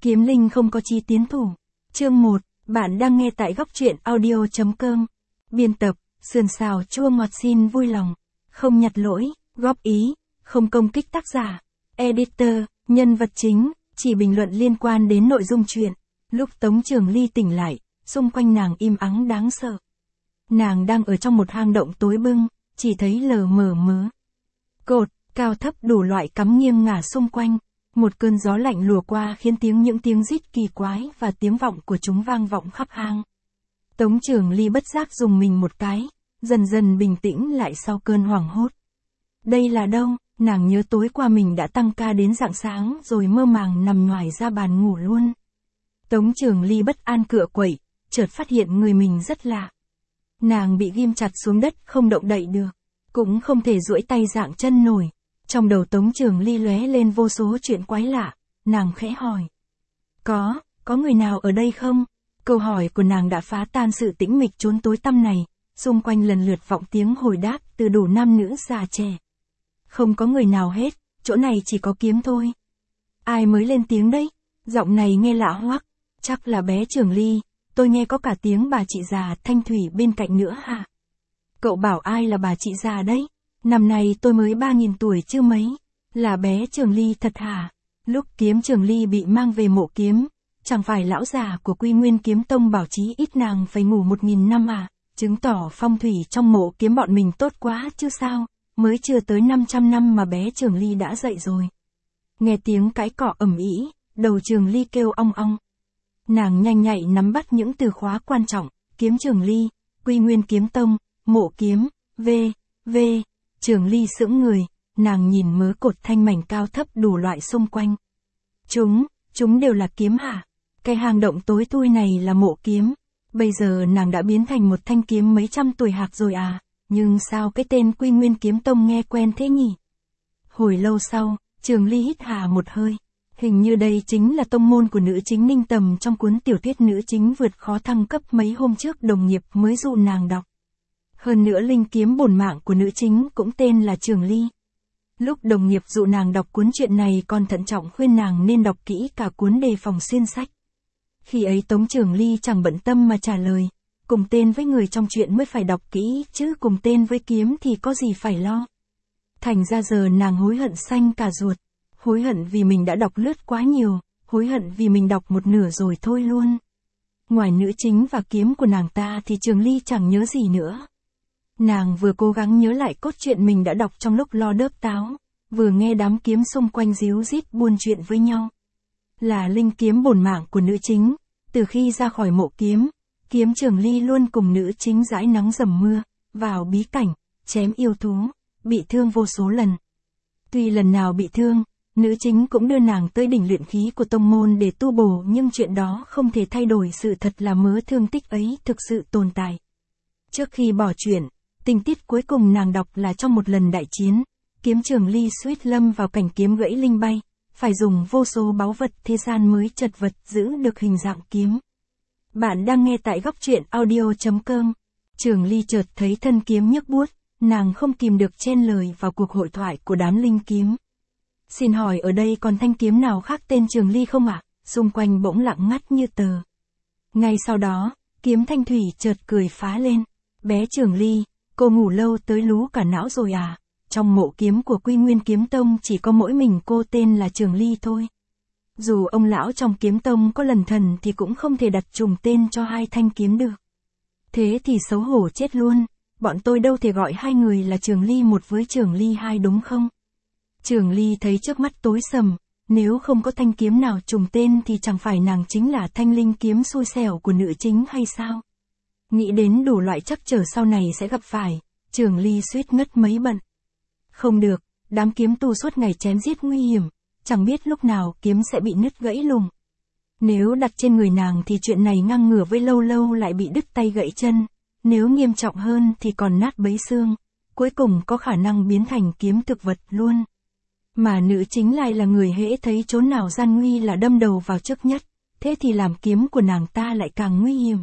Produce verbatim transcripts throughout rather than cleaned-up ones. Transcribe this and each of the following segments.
Kiếm linh không có chí tiến thủ. Chương một, bạn đang nghe tại góc truyện audio chấm com. Biên tập, sườn xào chua ngọt xin vui lòng. Không nhặt lỗi, góp ý, không công kích tác giả. Editor, nhân vật chính, chỉ bình luận liên quan đến nội dung truyện. Lúc Tống Trường Ly tỉnh lại, xung quanh nàng im ắng đáng sợ. Nàng đang ở trong một hang động tối bưng, chỉ thấy lờ mờ mớ. Cột, cao thấp đủ loại cắm nghiêng ngả xung quanh. Một cơn gió lạnh lùa qua khiến tiếng những tiếng rít kỳ quái và tiếng vọng của chúng vang vọng khắp hang. Tống Trường Ly bất giác dùng mình một cái, dần dần bình tĩnh lại sau cơn hoảng hốt. Đây là đâu? Nàng nhớ tối qua mình đã tăng ca đến rạng sáng rồi mơ màng nằm nhoài ra bàn ngủ luôn. Tống Trường Ly bất an cựa quậy, chợt phát hiện người mình rất lạ. Nàng bị ghim chặt xuống đất không động đậy được, cũng không thể duỗi tay dạng chân nổi. Trong đầu Tống Trường Ly lóe lên vô số chuyện quái lạ, nàng khẽ hỏi. Có, có người nào ở đây không? Câu hỏi của nàng đã phá tan sự tĩnh mịch chốn tối tăm này, xung quanh lần lượt vọng tiếng hồi đáp từ đủ nam nữ già trẻ. Không có người nào hết, chỗ này chỉ có kiếm thôi. Ai mới lên tiếng đấy? Giọng này nghe lạ hoắc, chắc là bé Trường Ly, tôi nghe có cả tiếng bà chị già Thanh Thủy bên cạnh nữa hả? Cậu bảo ai là bà chị già đấy? Năm nay tôi mới ba nghìn tuổi chưa mấy, là bé Trường Ly thật hả? Lúc kiếm Trường Ly bị mang về mộ kiếm, chẳng phải lão già của Quy Nguyên Kiếm Tông bảo chí ít nàng phải ngủ một nghìn năm à, chứng tỏ phong thủy trong mộ kiếm bọn mình tốt quá chứ sao, mới chưa tới năm trăm năm mà bé Trường Ly đã dậy rồi. Nghe tiếng cãi cọ ầm ĩ, đầu Trường Ly kêu ong ong. Nàng nhanh nhạy nắm bắt những từ khóa quan trọng, kiếm Trường Ly, Quy Nguyên Kiếm Tông, mộ kiếm, v, v. Trường Ly sững người, nàng nhìn mớ cột thanh mảnh cao thấp đủ loại xung quanh. Chúng, chúng đều là kiếm hả? Cái hang động tối thui này là mộ kiếm. Bây giờ nàng đã biến thành một thanh kiếm mấy trăm tuổi hạc rồi à, nhưng sao cái tên Quy Nguyên Kiếm Tông nghe quen thế nhỉ? Hồi lâu sau, Trường Ly hít hà một hơi. Hình như đây chính là tông môn của nữ chính Ninh Tầm trong cuốn tiểu thuyết nữ chính vượt khó thăng cấp mấy hôm trước đồng nghiệp mới dụ nàng đọc. Hơn nữa linh kiếm bổn mạng của nữ chính cũng tên là Trường Ly. Lúc đồng nghiệp dụ nàng đọc cuốn truyện này còn thận trọng khuyên nàng nên đọc kỹ cả cuốn đề phòng xuyên sách. Khi ấy Tống Trường Ly chẳng bận tâm mà trả lời, cùng tên với người trong truyện mới phải đọc kỹ chứ cùng tên với kiếm thì có gì phải lo. Thành ra giờ nàng hối hận xanh cả ruột, hối hận vì mình đã đọc lướt quá nhiều, hối hận vì mình đọc một nửa rồi thôi luôn. Ngoài nữ chính và kiếm của nàng ta thì Trường Ly chẳng nhớ gì nữa. Nàng vừa cố gắng nhớ lại cốt truyện mình đã đọc trong lúc lo đớp táo, vừa nghe đám kiếm xung quanh díu dít buôn chuyện với nhau. Là linh kiếm bổn mạng của nữ chính, từ khi ra khỏi mộ kiếm, kiếm Trường Ly luôn cùng nữ chính dãi nắng dầm mưa, vào bí cảnh, chém yêu thú, bị thương vô số lần. Tuy lần nào bị thương, nữ chính cũng đưa nàng tới đỉnh luyện khí của tông môn để tu bổ, nhưng chuyện đó không thể thay đổi sự thật là mớ thương tích ấy thực sự tồn tại. Trước khi bỏ chuyện, tình tiết cuối cùng nàng đọc là trong một lần đại chiến, kiếm Trường Ly suýt lâm vào cảnh kiếm gãy linh bay, phải dùng vô số báu vật thế gian mới chật vật giữ được hình dạng kiếm. Bạn đang nghe tại góc truyện audio chấm com. Trường Ly chợt thấy thân kiếm nhức buốt, nàng không kìm được chen lời vào cuộc hội thoại của đám linh kiếm. Xin hỏi ở đây còn thanh kiếm nào khác tên Trường Ly không ạ? À? Xung quanh bỗng lặng ngắt như tờ. Ngay sau đó, kiếm Thanh Thủy chợt cười phá lên. Bé Trường Ly, cô ngủ lâu tới lú cả não rồi à? Trong mộ kiếm của Quy Nguyên Kiếm Tông chỉ có mỗi mình cô tên là Trường Ly thôi. Dù ông lão trong kiếm tông có lần thần thì cũng không thể đặt trùng tên cho hai thanh kiếm được. Thế thì xấu hổ chết luôn, bọn tôi đâu thể gọi hai người là Trường Ly một với Trường Ly hai đúng không? Trường Ly thấy trước mắt tối sầm, nếu không có thanh kiếm nào trùng tên thì chẳng phải nàng chính là thanh linh kiếm xui xẻo của nữ chính hay sao? Nghĩ đến đủ loại trắc trở sau này sẽ gặp phải, Trường Ly suýt ngất mấy bận. Không được, đám kiếm tu suốt ngày chém giết nguy hiểm, chẳng biết lúc nào kiếm sẽ bị nứt gãy lùng. Nếu đặt trên người nàng thì chuyện này ngang ngửa với lâu lâu lại bị đứt tay gãy chân, nếu nghiêm trọng hơn thì còn nát bấy xương, cuối cùng có khả năng biến thành kiếm thực vật luôn. Mà nữ chính lại là người hễ thấy chốn nào gian nguy là đâm đầu vào trước nhất, thế thì làm kiếm của nàng ta lại càng nguy hiểm.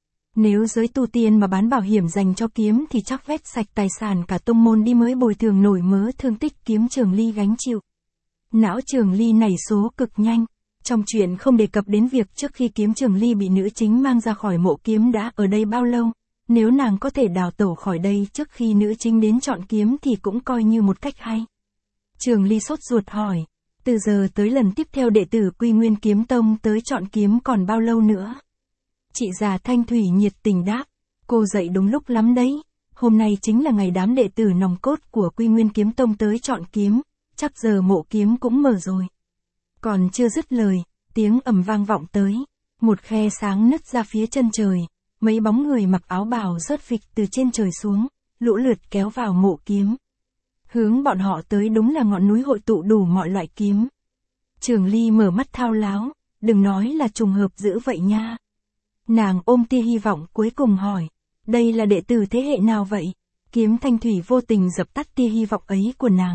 Nếu giới tu tiên mà bán bảo hiểm dành cho kiếm thì chắc vét sạch tài sản cả tông môn đi mới bồi thường nổi mớ thương tích kiếm Trường Ly gánh chịu. Não Trường Ly nảy số cực nhanh, Trong chuyện không đề cập đến việc trước khi kiếm Trường Ly bị nữ chính mang ra khỏi mộ kiếm đã ở đây bao lâu, nếu nàng có thể đào tẩu khỏi đây trước khi nữ chính đến chọn kiếm thì cũng coi như một cách hay. Trường Ly sốt ruột hỏi, từ giờ tới lần tiếp theo đệ tử Quy Nguyên Kiếm Tông tới chọn kiếm còn bao lâu nữa? Chị già Thanh Thủy nhiệt tình đáp, cô dậy đúng lúc lắm đấy, hôm nay chính là ngày đám đệ tử nòng cốt của Quy Nguyên Kiếm Tông tới chọn kiếm, chắc giờ mộ kiếm cũng mở rồi. Còn chưa dứt lời, tiếng ầm vang vọng tới, một khe sáng nứt ra phía chân trời, mấy bóng người mặc áo bào rớt phịch từ trên trời xuống, lũ lượt kéo vào mộ kiếm. Hướng bọn họ tới đúng là ngọn núi hội tụ đủ mọi loại kiếm. Trường Ly mở mắt thao láo, đừng nói là trùng hợp dữ vậy nha. Nàng ôm tia hy vọng cuối cùng hỏi, đây là đệ tử thế hệ nào vậy? Kiếm Thanh Thủy vô tình dập tắt tia hy vọng ấy của nàng.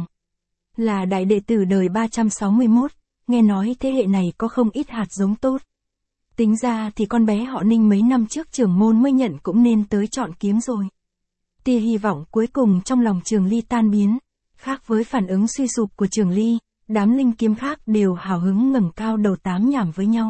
Là đại đệ tử đời ba trăm sáu mươi mốt, nghe nói thế hệ này có không ít hạt giống tốt. Tính ra thì con bé họ Ninh mấy năm trước trưởng môn mới nhận cũng nên tới chọn kiếm rồi. Tia hy vọng cuối cùng trong lòng Trường Ly tan biến, khác với phản ứng suy sụp của Trường Ly, đám linh kiếm khác đều hào hứng ngẩng cao đầu tám nhảm với nhau.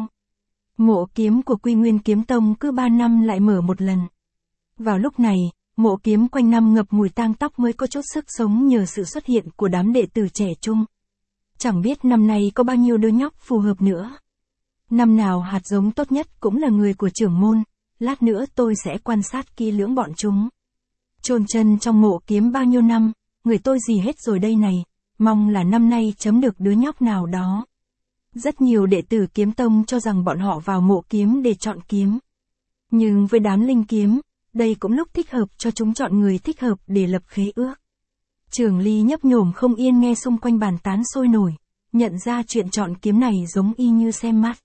Mộ kiếm của Quy Nguyên Kiếm Tông cứ ba năm lại mở một lần. Vào lúc này, mộ kiếm quanh năm ngập mùi tang tóc mới có chút sức sống nhờ sự xuất hiện của đám đệ tử trẻ trung. Chẳng biết năm nay có bao nhiêu đứa nhóc phù hợp nữa. Năm nào hạt giống tốt nhất cũng là người của trưởng môn, lát nữa tôi sẽ quan sát kỹ lưỡng bọn chúng. Chôn chân trong mộ kiếm bao nhiêu năm, người tôi gì hết rồi đây này, mong là năm nay chấm được đứa nhóc nào đó. Rất nhiều đệ tử kiếm tông cho rằng bọn họ vào mộ kiếm để chọn kiếm. Nhưng với đám linh kiếm, đây cũng lúc thích hợp cho chúng chọn người thích hợp để lập khế ước. Trường Ly nhấp nhổm không yên nghe xung quanh bàn tán sôi nổi, nhận ra chuyện chọn kiếm này giống y như xem mắt.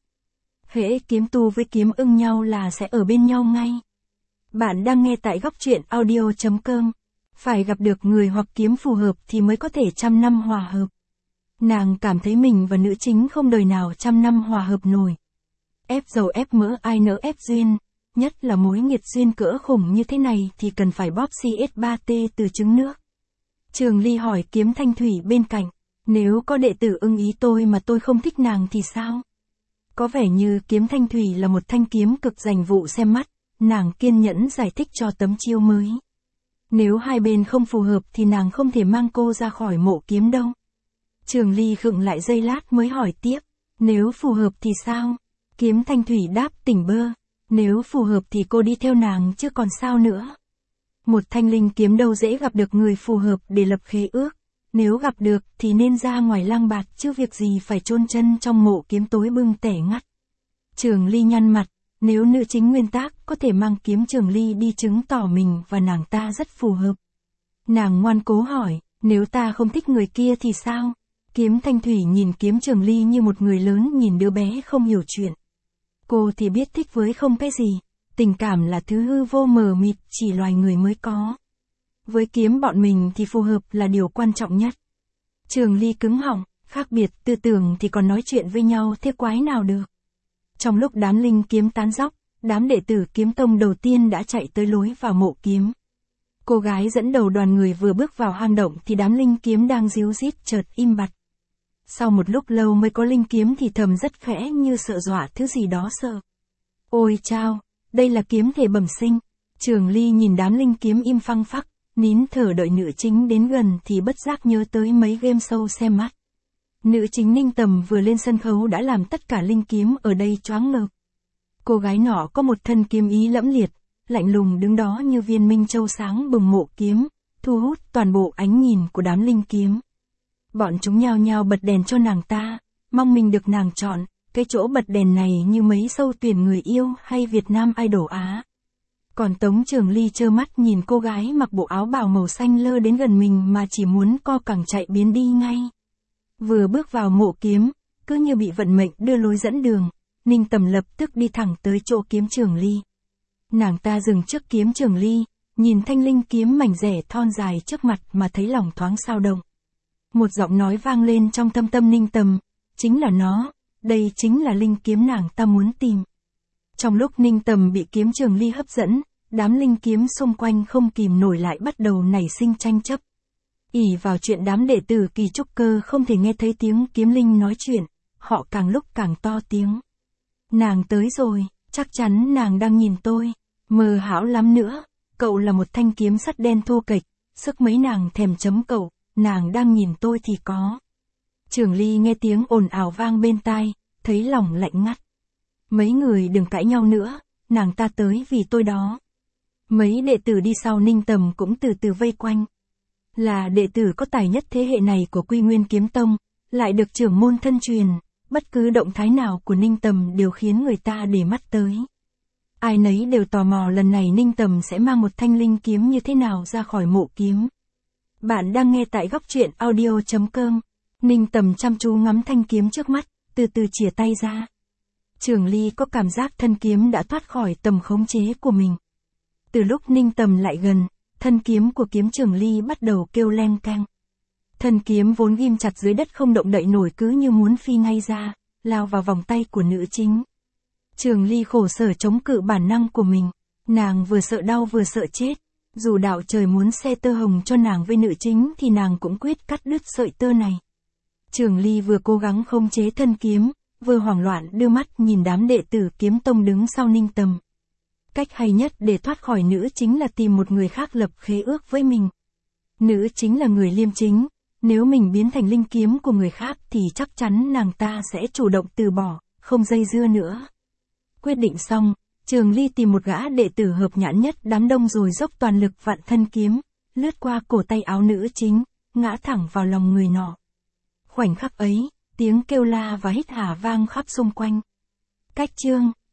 Hễ kiếm tu với kiếm ưng nhau là sẽ ở bên nhau ngay. Bạn đang nghe tại góc truyện audio chấm com. Phải gặp được người hoặc kiếm phù hợp thì mới có thể trăm năm hòa hợp. Nàng cảm thấy mình và nữ chính không đời nào trăm năm hòa hợp nổi. Ép dầu ép mỡ ai nỡ ép duyên, nhất là mối nghiệt duyên cỡ khủng như thế này thì cần phải bóp xê ét ba T từ trứng nước. Trường Ly hỏi kiếm Thanh Thủy bên cạnh, nếu có đệ tử ưng ý tôi mà tôi không thích nàng thì sao? Có vẻ như kiếm Thanh Thủy là một thanh kiếm cực dành vụ xem mắt, nàng kiên nhẫn giải thích cho tấm chiêu mới. Nếu hai bên không phù hợp thì nàng không thể mang cô ra khỏi mộ kiếm đâu. Trường Ly khựng lại giây lát mới hỏi tiếp, nếu phù hợp thì sao? Kiếm Thanh Thủy đáp tỉnh bơ, nếu phù hợp thì cô đi theo nàng chứ còn sao nữa. Một thanh linh kiếm đâu dễ gặp được người phù hợp để lập khế ước, nếu gặp được thì nên ra ngoài lang bạt chứ việc gì phải chôn chân trong mộ kiếm tối bưng tẻ ngắt. Trường Ly nhăn mặt, nếu nữ chính nguyên tác có thể mang kiếm Trường Ly đi chứng tỏ mình và nàng ta rất phù hợp. Nàng ngoan cố hỏi, nếu ta không thích người kia thì sao? Kiếm Thanh Thủy nhìn kiếm Trường Ly như một người lớn nhìn đứa bé không hiểu chuyện. Cô thì biết thích với không cái gì, tình cảm là thứ hư vô mờ mịt chỉ loài người mới có. Với kiếm bọn mình thì phù hợp là điều quan trọng nhất. Trường Ly cứng họng, khác biệt tư tưởng thì còn nói chuyện với nhau thế quái nào được. Trong lúc đám linh kiếm tán dóc, đám đệ tử kiếm tông đầu tiên đã chạy tới lối vào mộ kiếm. Cô gái dẫn đầu đoàn người vừa bước vào hang động thì đám linh kiếm đang ríu rít chợt im bặt. Sau một lúc lâu mới có linh kiếm thì thầm rất khẽ như sợ dọa thứ gì đó sợ. Ôi chao, đây là kiếm thể bẩm sinh. Trường Ly nhìn đám linh kiếm im phăng phắc, nín thở đợi nữ chính đến gần thì bất giác nhớ tới mấy game show xem mắt. Nữ chính Ninh Tầm vừa lên sân khấu đã làm tất cả linh kiếm ở đây choáng ngợp. Cô gái nọ có một thân kiếm ý lẫm liệt, lạnh lùng đứng đó như viên minh châu sáng bừng mộ kiếm, thu hút toàn bộ ánh nhìn của đám linh kiếm. Bọn chúng nhao nhao bật đèn cho nàng ta, mong mình được nàng chọn, cái chỗ bật đèn này như mấy show tuyển người yêu hay Việt Nam Idol Á. Còn Tống Trường Ly trơ mắt nhìn cô gái mặc bộ áo bào màu xanh lơ đến gần mình mà chỉ muốn co cẳng chạy biến đi ngay. Vừa bước vào mộ kiếm, cứ như bị vận mệnh đưa lối dẫn đường, Ninh Tầm lập tức đi thẳng tới chỗ kiếm Trường Ly. Nàng ta dừng trước kiếm Trường Ly, nhìn thanh linh kiếm mảnh rẻ thon dài trước mặt mà thấy lòng thoáng xao động. Một giọng nói vang lên trong thâm tâm Ninh Tầm, chính là nó, đây chính là linh kiếm nàng ta muốn tìm. Trong lúc Ninh Tầm bị kiếm Trường Ly hấp dẫn, đám linh kiếm xung quanh không kìm nổi lại bắt đầu nảy sinh tranh chấp. ỷ vào chuyện đám đệ tử kỳ trúc cơ không thể nghe thấy tiếng kiếm linh nói chuyện, họ càng lúc càng to tiếng. Nàng tới rồi, chắc chắn nàng đang nhìn tôi. Mờ hão lắm nữa, cậu là một thanh kiếm sắt đen thô kệch, sức mấy nàng thèm chấm cậu, nàng đang nhìn tôi thì có. Trường Ly nghe tiếng ồn ào vang bên tai, thấy lòng lạnh ngắt. Mấy người đừng cãi nhau nữa, nàng ta tới vì tôi đó. Mấy đệ tử đi sau Ninh Tầm cũng từ từ vây quanh. Là đệ tử có tài nhất thế hệ này của Quy Nguyên Kiếm Tông, lại được trưởng môn thân truyền, bất cứ động thái nào của Ninh Tầm đều khiến người ta để mắt tới. Ai nấy đều tò mò lần này Ninh Tầm sẽ mang một thanh linh kiếm như thế nào ra khỏi mộ kiếm. Bạn đang nghe tại góc truyện audio chấm com. Ninh Tầm chăm chú ngắm thanh kiếm trước mắt, từ từ chìa tay ra. Trường Ly có cảm giác thân kiếm đã thoát khỏi tầm khống chế của mình. Từ lúc Ninh Tầm lại gần, thân kiếm của kiếm Trường Ly bắt đầu kêu leng keng. Thân kiếm vốn ghim chặt dưới đất không động đậy nổi cứ như muốn phi ngay ra, lao vào vòng tay của nữ chính. Trường Ly khổ sở chống cự bản năng của mình, nàng vừa sợ đau vừa sợ chết. Dù đạo trời muốn xe tơ hồng cho nàng với nữ chính thì nàng cũng quyết cắt đứt sợi tơ này. Trường Ly vừa cố gắng khống chế thân kiếm, vừa hoảng loạn đưa mắt nhìn đám đệ tử kiếm tông đứng sau Ninh Tầm. Cách hay nhất để thoát khỏi nữ chính là tìm một người khác lập khế ước với mình. Nữ chính là người liêm chính, nếu mình biến thành linh kiếm của người khác thì chắc chắn nàng ta sẽ chủ động từ bỏ, không dây dưa nữa. Quyết định xong, Trường Ly tìm một gã đệ tử hợp nhãn nhất đám đông rồi dốc toàn lực vặn thân kiếm, lướt qua cổ tay áo nữ chính, ngã thẳng vào lòng người nọ. Khoảnh khắc ấy, tiếng kêu la và hít hả vang khắp xung quanh. Cách chương